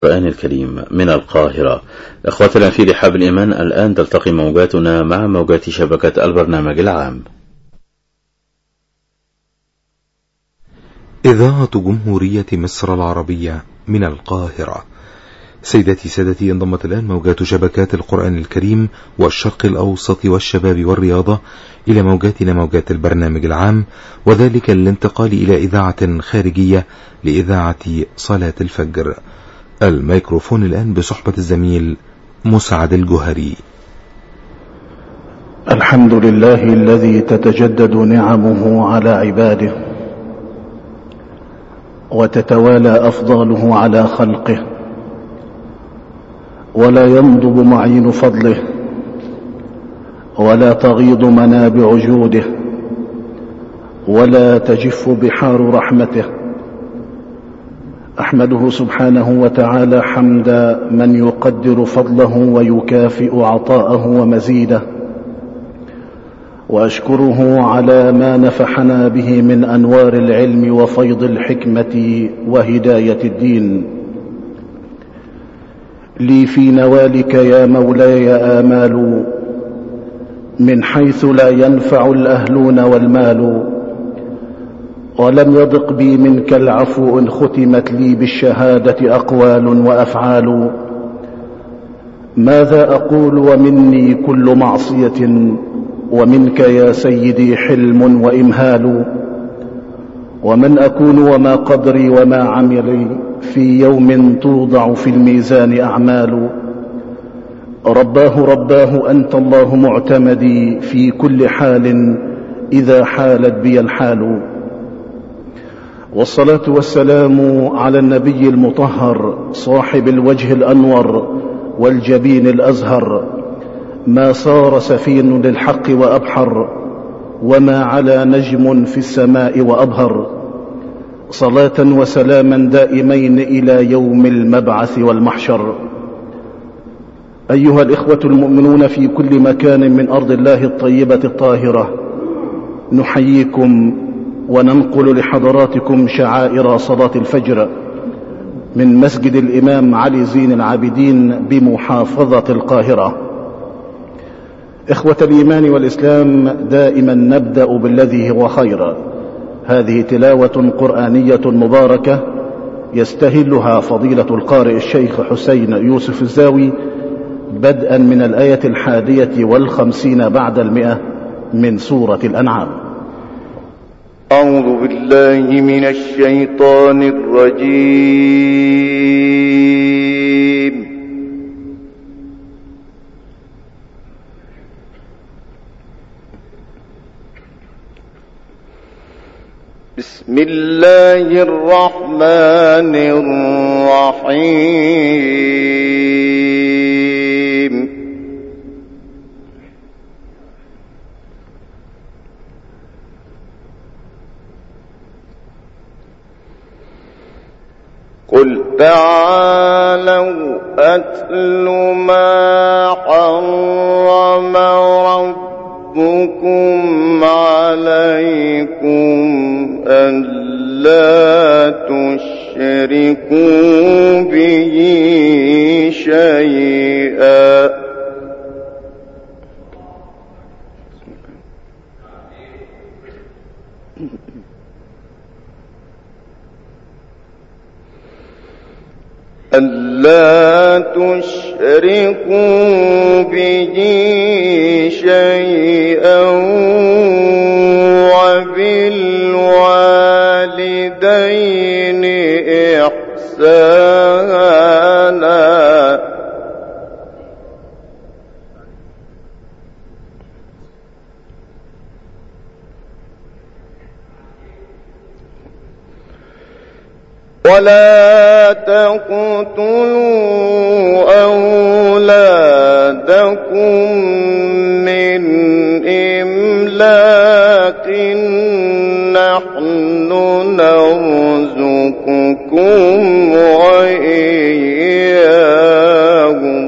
القرآن الكريم من القاهرة. إخوتنا في رحاب الإيمان، الآن تلتقي موجاتنا مع موجات شبكة البرنامج العام. إذاعة جمهورية مصر العربية من القاهرة. سيداتي سادتي، انضمت الآن موجات شبكات القرآن الكريم والشرق الأوسط والشباب والرياضة إلى موجاتنا موجات البرنامج العام، وذلك للانتقال إلى إذاعة خارجية لإذاعة صلاة الفجر. الميكروفون الآن بصحبة الزميل مسعد الجهري. الحمد لله الذي تتجدد نعمه على عباده وتتوالى أفضاله على خلقه، ولا ينضب معين فضله ولا تغيض منابع جوده ولا تجف بحار رحمته. أحمده سبحانه وتعالى حمد من يقدر فضله ويكافئ عطاءه ومزيده، وأشكره على ما نفحنا به من أنوار العلم وفيض الحكمة وهداية الدين. لي في نوالك يا مولاي آمال، من حيث لا ينفع الأهلون والمال، ولم يضق بي منك العفو إن ختمت لي بالشهادة أقوال وأفعال. ماذا أقول ومني كل معصية، ومنك يا سيدي حلم وإمهال. ومن أكون وما قدري وما عملي، في يوم توضع في الميزان أعمال. رباه أنت الله معتمدي في كل حال إذا حالت بي الحال. والصلاة والسلام على النبي المطهر صاحب الوجه الأنور والجبين الأزهر، ما صار سفين للحق وأبحر، وما على نجم في السماء وأبهر. صلاة وسلاما دائمين إلى يوم المبعث والمحشر. أيها الإخوة المؤمنون في كل مكان من أرض الله الطيبة الطاهرة، نحييكم وننقل لحضراتكم شعائر صلاة الفجر من مسجد الإمام علي زين العابدين بمحافظة القاهرة. إخوة الإيمان والإسلام، دائما نبدأ بالذي هو خير. هذه تلاوة قرآنية مباركة يستهلها فضيلة القارئ الشيخ حسين يوسف الزاوي، بدءا من الآية 51 بعد 100 من سورة الأنعام. أعوذ بالله من الشيطان الرجيم. بسم الله الرحمن الرحيم. قل تعالوا أتل ما حرم ربكم عليكم ألا تشركوا به شيئا ألا تشركوا به شيئا وبالوالدين إحسانا ولا تقتلوا أولادكم من إملاق، نحن نرزقكم وإياهم،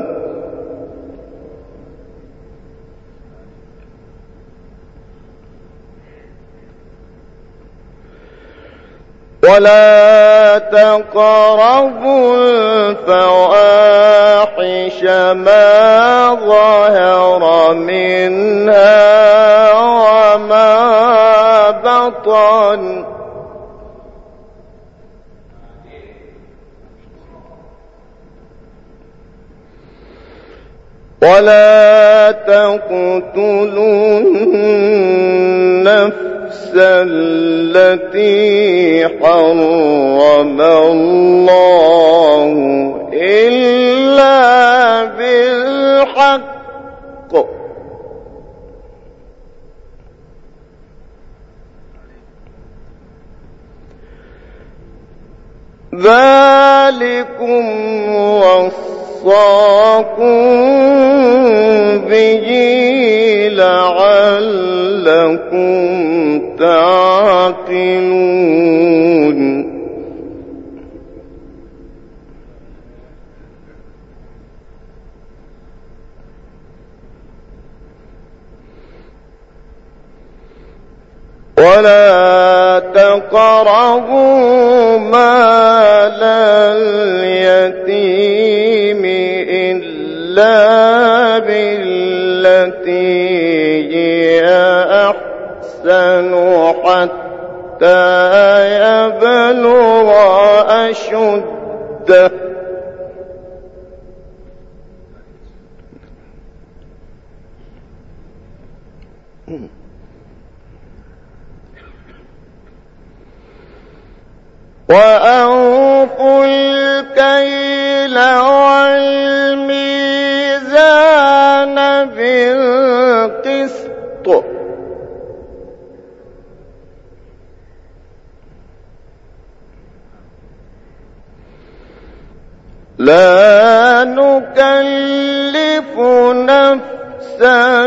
ولا تقربوا الفواحش ما ظهر منها وما بطن ولا تقتلوا النفس التي حرم الله إلا بالحق ذلكم وصاكم به لعلكم تعقلون ولا تقربوا مال اليتيم إلا بالتي هي أحسن حتى يبلغ أشده وأوفوا الكيل والميزان بالقسط لا نكلف نفسا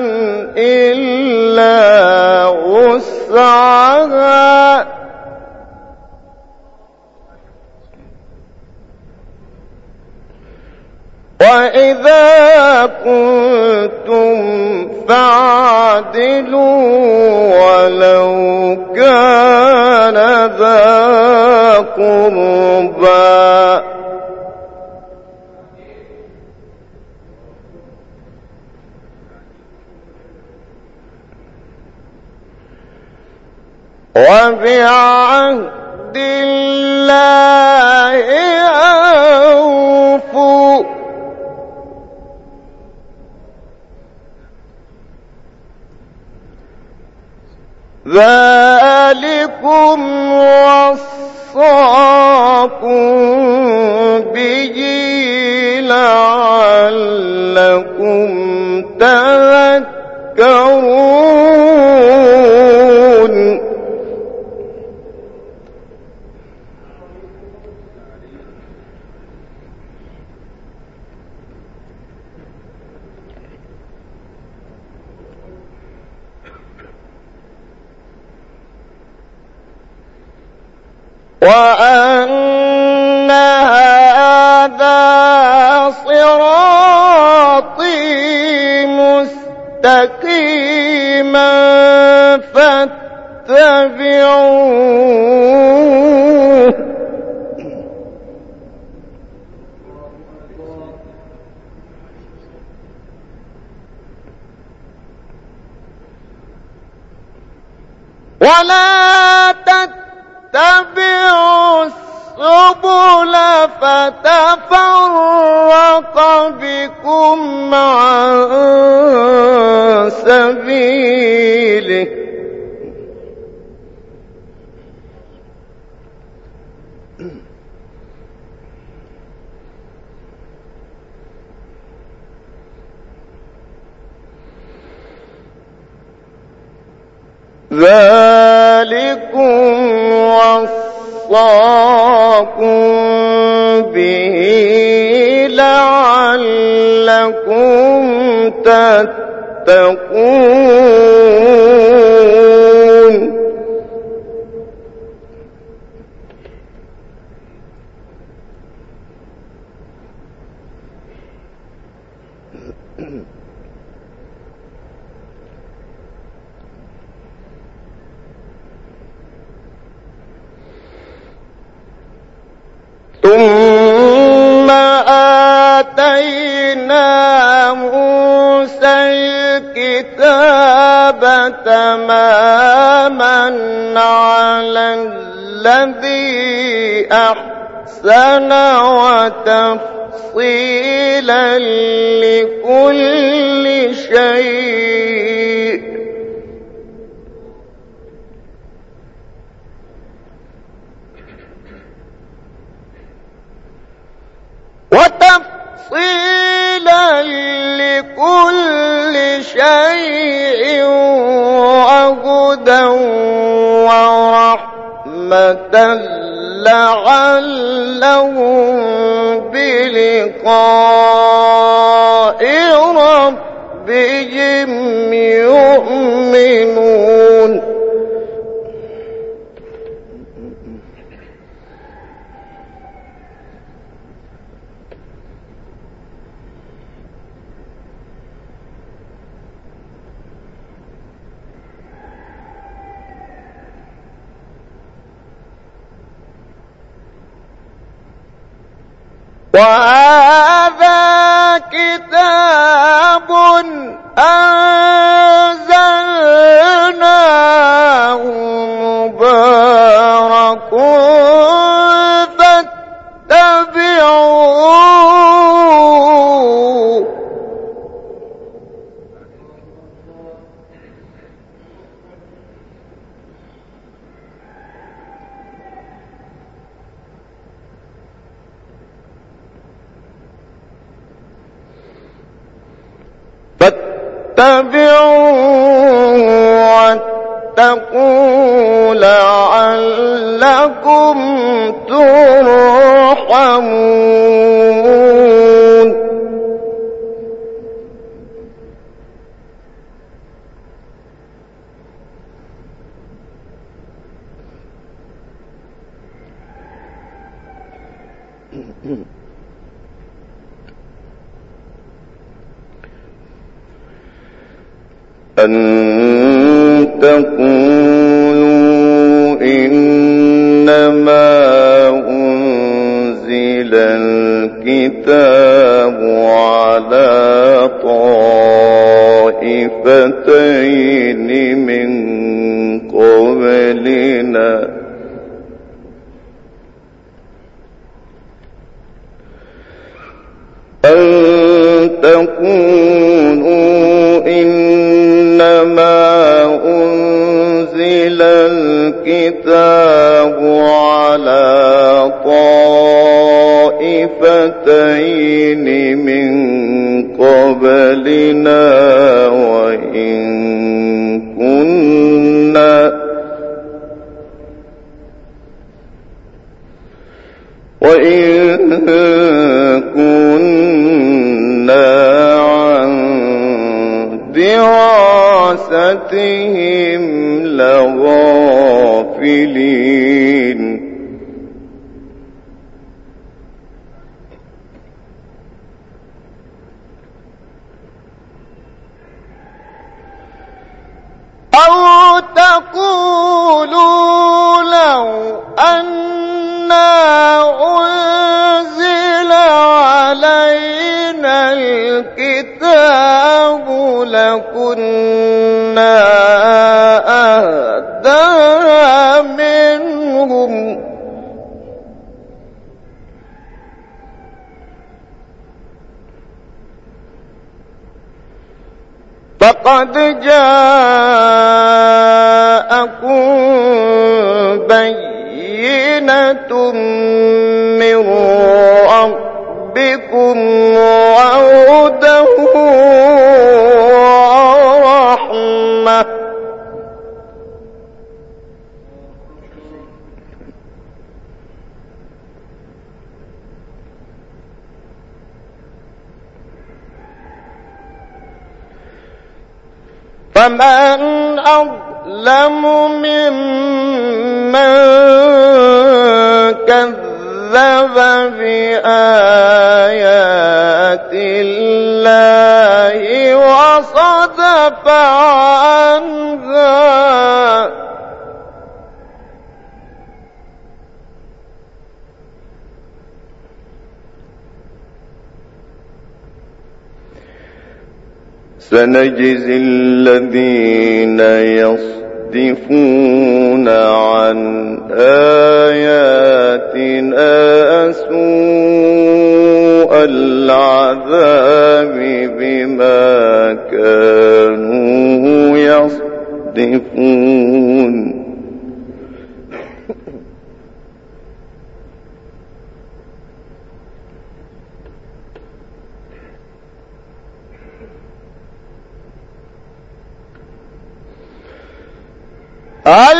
إلا وسعها وإذا كنتم فاعدلوا ولو كان ذا قربى وبعهد الله أوفوا ذلكم وصاكم به لعلكم تذكرون وأن هذا صراطي مستقيما فاتبعوه ولا تتبعوا السبل فتفرق بكم عن سبيله ذلكم وصاكم به لعلكم تتقون تماما على الذي أحسن وتفصيلا لكل شيء وهدى ورحمة لعلهم بلقاء ربهم يؤمنون وهذا كتاب أنزلناه مبارك فاتبعوه واتقوا لعلكم ترحمون أن تقولوا إنما أنزل الكتاب على طائفتين من قبلنا أن تقولوا إنما أنزل الكتاب على طائفتين من قبلنا وإن كنا عن دراستهم لغافلين أو تقولوا لو أنا أنزل علينا الكتاب لكنا أهدى منهم فقد جاءكم بينة من ربكم وهدى ورحمة فمن أظلم ممن كذب بآيات الله وصدف عنها سنجزي الذين يصدفون عن آياتنا سوء العذاب بما كانوا يصدفون هل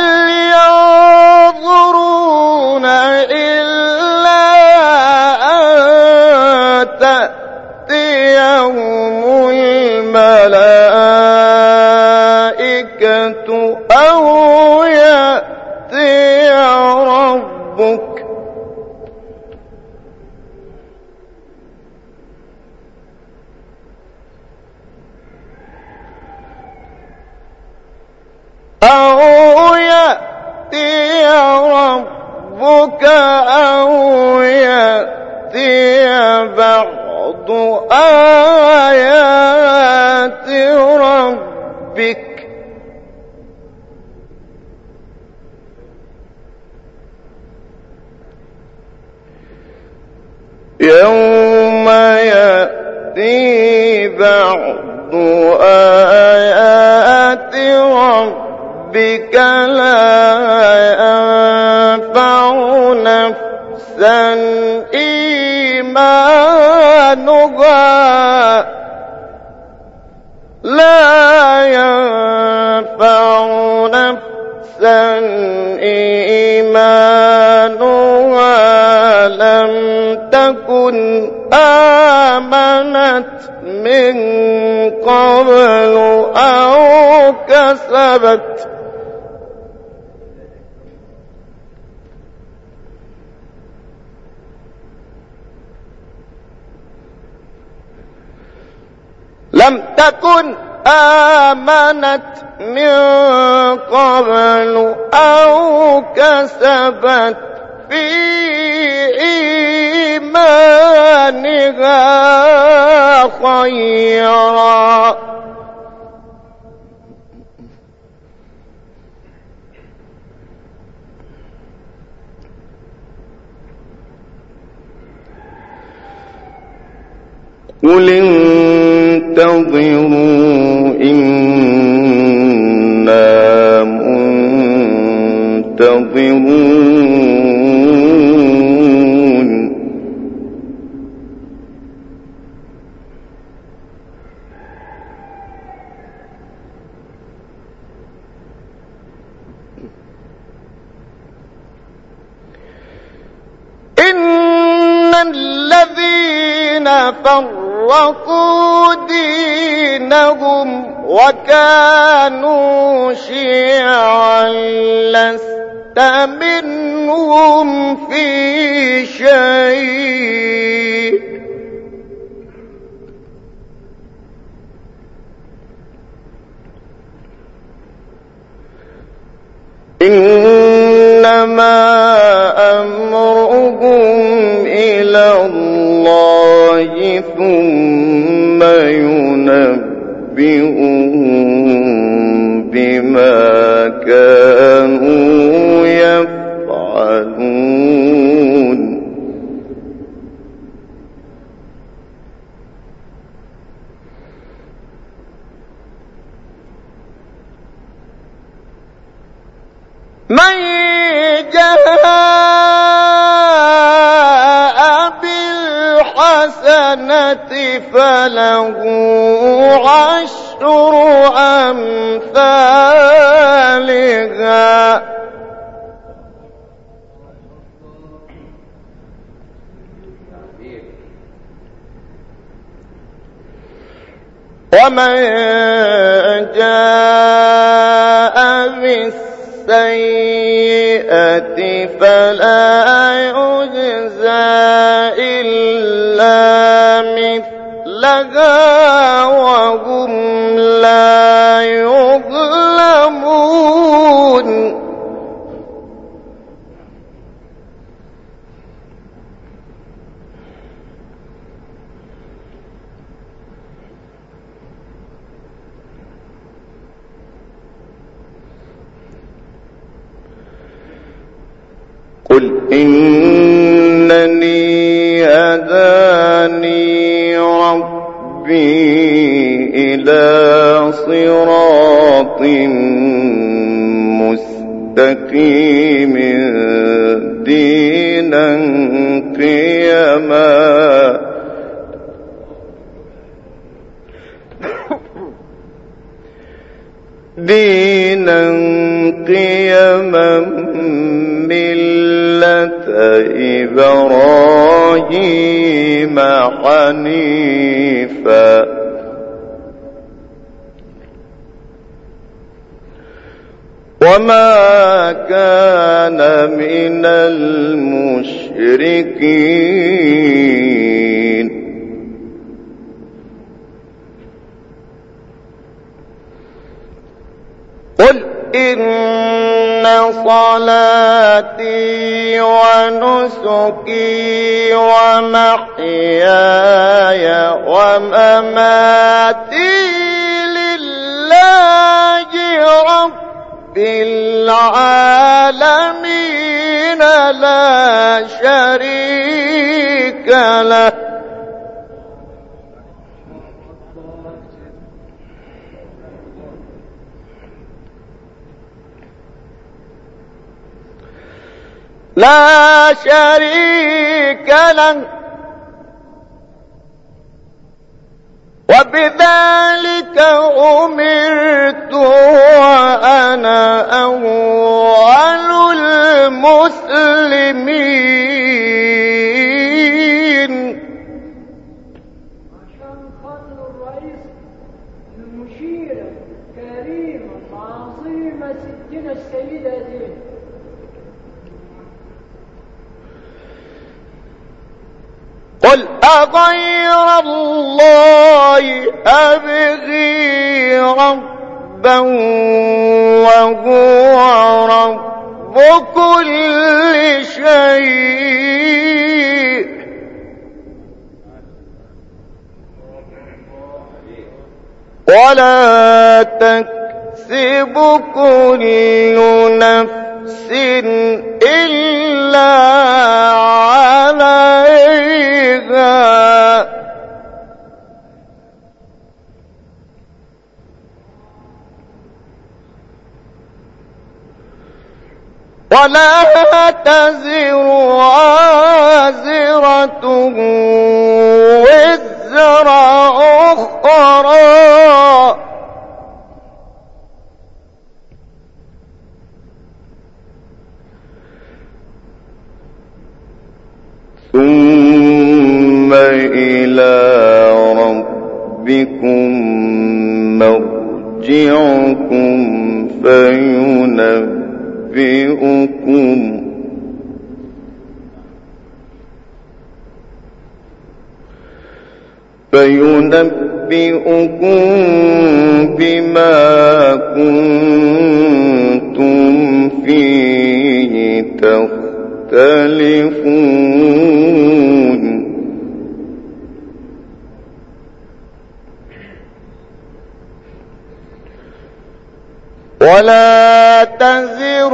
ينظرون إلا أن تأتيهم الملائكة أو يأتي ربك أو يأتي بعض آيات ربك يوم يأتي بعض آيات ربك لا ينفع نفسا إيمانها لم تكن آمنت من قبل أو كسبت من قبل أو كسبت في إيمانها خيرا قل انتظروا إنا منتظرون إن الذين فرقوا دينهم وكانوا شيعا لست منهم في شيء إنما أمرهم إلى الله ثم ينبئهم بما كانوا يفعلون من جاء بالحسنة فله عشر أمثالها ومن جاء بالسيئة فلا يجزى إلا مثلها وهم لا يظلمون قل إنني هداني ربي إلى صراط مستقيم دينا قيما ملة إبراهيم حنيفا وما كان من المشركين قل إن صلاتي ونسكي ومحياي ومماتي لله رب العالمين لا شريك له وبذلك أمرت وأنا أول المسلمين. عشان خاطر الرئيس المشيرة كريمة عظيمة ستنا السيدة دي. قل أغير الله أبغي ربا وهو رب كل شيء ولا تكسب كل نفس إلا عليها ولا تزر وازرة وزر أخرى ثم إلى ربكم مرجعكم فينبئكم بما كنتم فيه تختلفون. ولا تزر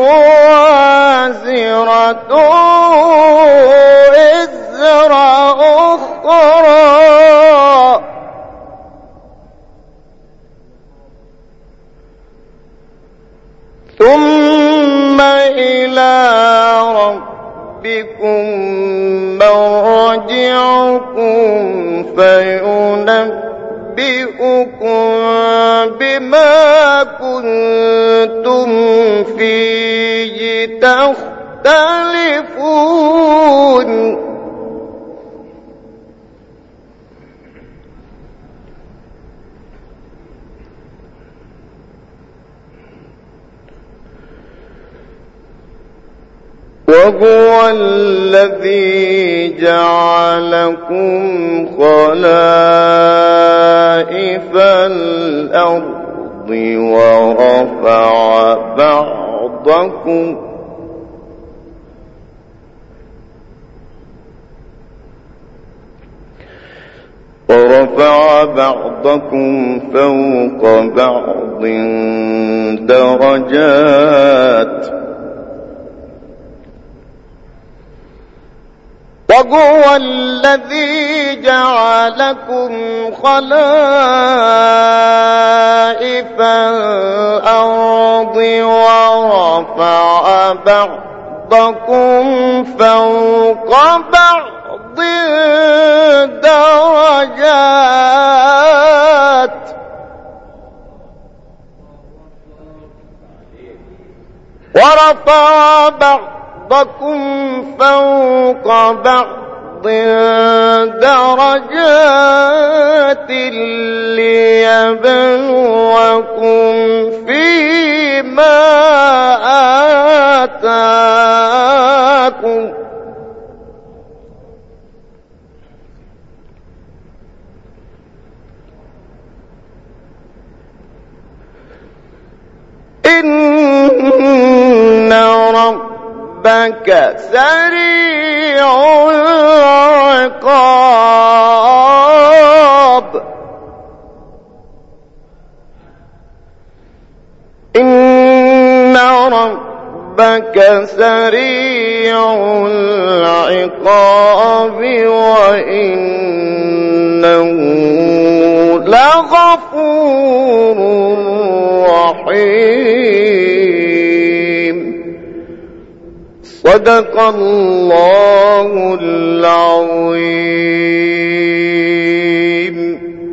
وازرة وزر أخرى ثم إلى ربكم مرجعكم فينبئكم بما كنتم فيه تختلفون. وهو الذي جعلكم خلائف الأرض ورفع بعضكم فوق بعض درجات وهو الذي جعلكم خلائف الأرض ورفع بعضكم فوق بعض درجات ورفع بعضكم فوق بعض درجات ليبلوكم فيما آتاكم إن ربك سريع العقاب إن ربك سريع العقاب وإنه لغفور رحيم صدق الله العظيم.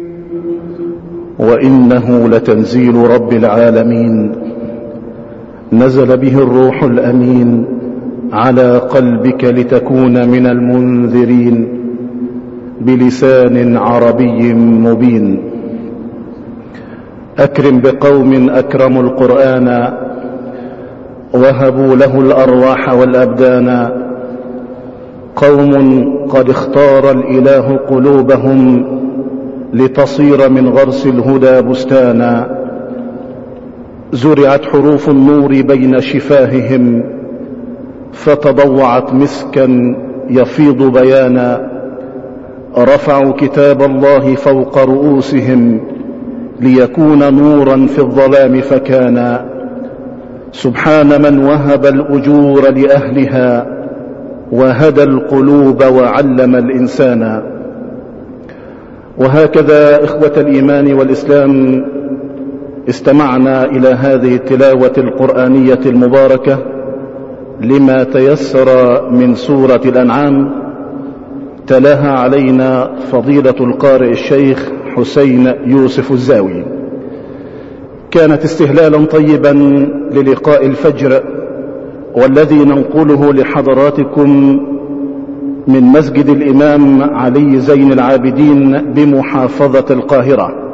وإنه لتنزيل رب العالمين نزل به الروح الأمين على قلبك لتكون من المنذرين بلسان عربي مبين. أكرم بقوم أكرموا القرآن وهبوا له الأرواح والأبدان، قوم قد اختار الإله قلوبهم لتصير من غرس الهدى بستانا، زرعت حروف النور بين شفاههم فتضوعت مسكا يفيض بيانا، رفعوا كتاب الله فوق رؤوسهم ليكون نورا في الظلام فكانا، سبحان من وهب الأجور لأهلها وهدى القلوب وعلم الإنسان. وهكذا إخوة الإيمان والإسلام استمعنا إلى هذه التلاوة القرآنية المباركة لما تيسر من سورة الأنعام، تلاها علينا فضيلة القارئ الشيخ حسين يوسف الزاوي. كانت استهلالا طيبا للقاء الفجر، والذي ننقله لحضراتكم من مسجد الإمام علي زين العابدين بمحافظة القاهرة.